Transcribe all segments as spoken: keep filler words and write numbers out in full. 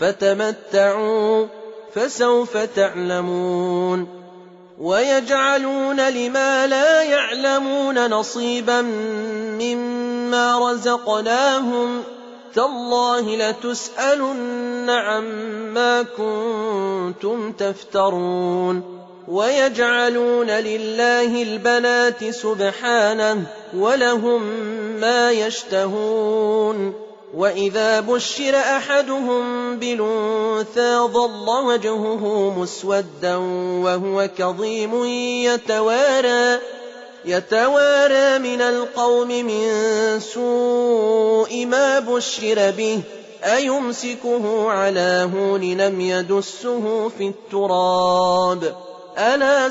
فتمتعوا فسوف تعلمون ويجعلون لما لا يعلمون نصيبا مما رزقناهم تالله لتسألن عما كنتم تفترون ويجعلون لله البنات سبحانه ولهم ما يشتهون وإذا بشر أحدهم بالأنثى ظل وجهه مسودا وهو كظيم يتوارى يتوارى من القوم من سوء ما بشر به أيمسكه على هون لم يدسه في التراب ألا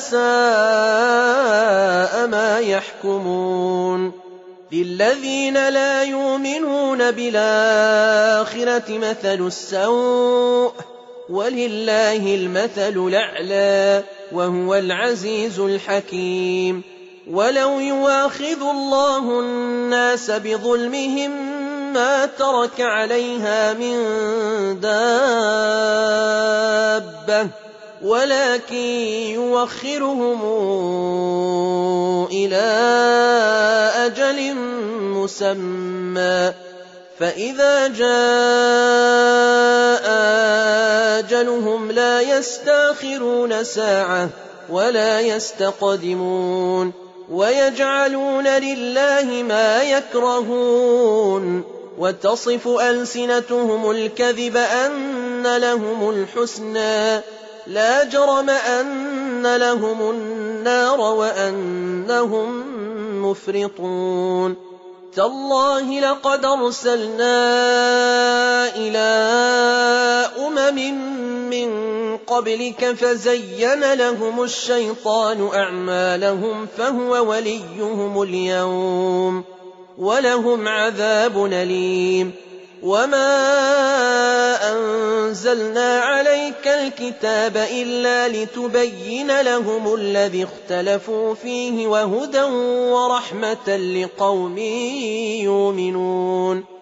ساء ما يحكمون للذين لا يؤمنون بالآخرة مثل السوء ولله المثل الأعلى وهو العزيز الحكيم ولو يواخذ الله الناس بظلمهم ما ترك عليها من دابة ولكن يوخرهم إلى أجل مسمى فإذا جاء أجلهم لا يستأخرون ساعة ولا يستقدمون ويجعلون لله ما يكرهون وتصف ألسنتهم الكذب أن لهم الحسنى لا جرم أن لهم النار وأنهم مفرطون تالله لقد أرسلنا إلى أمم من قبلك فزين لهم الشيطان أعمالهم فهو وليهم اليوم ولهم عذاب أليم وما أنزلنا عليك الكتاب إلا لتبين لهم الذي اختلفوا فيه وهدى ورحمة لقوم يؤمنون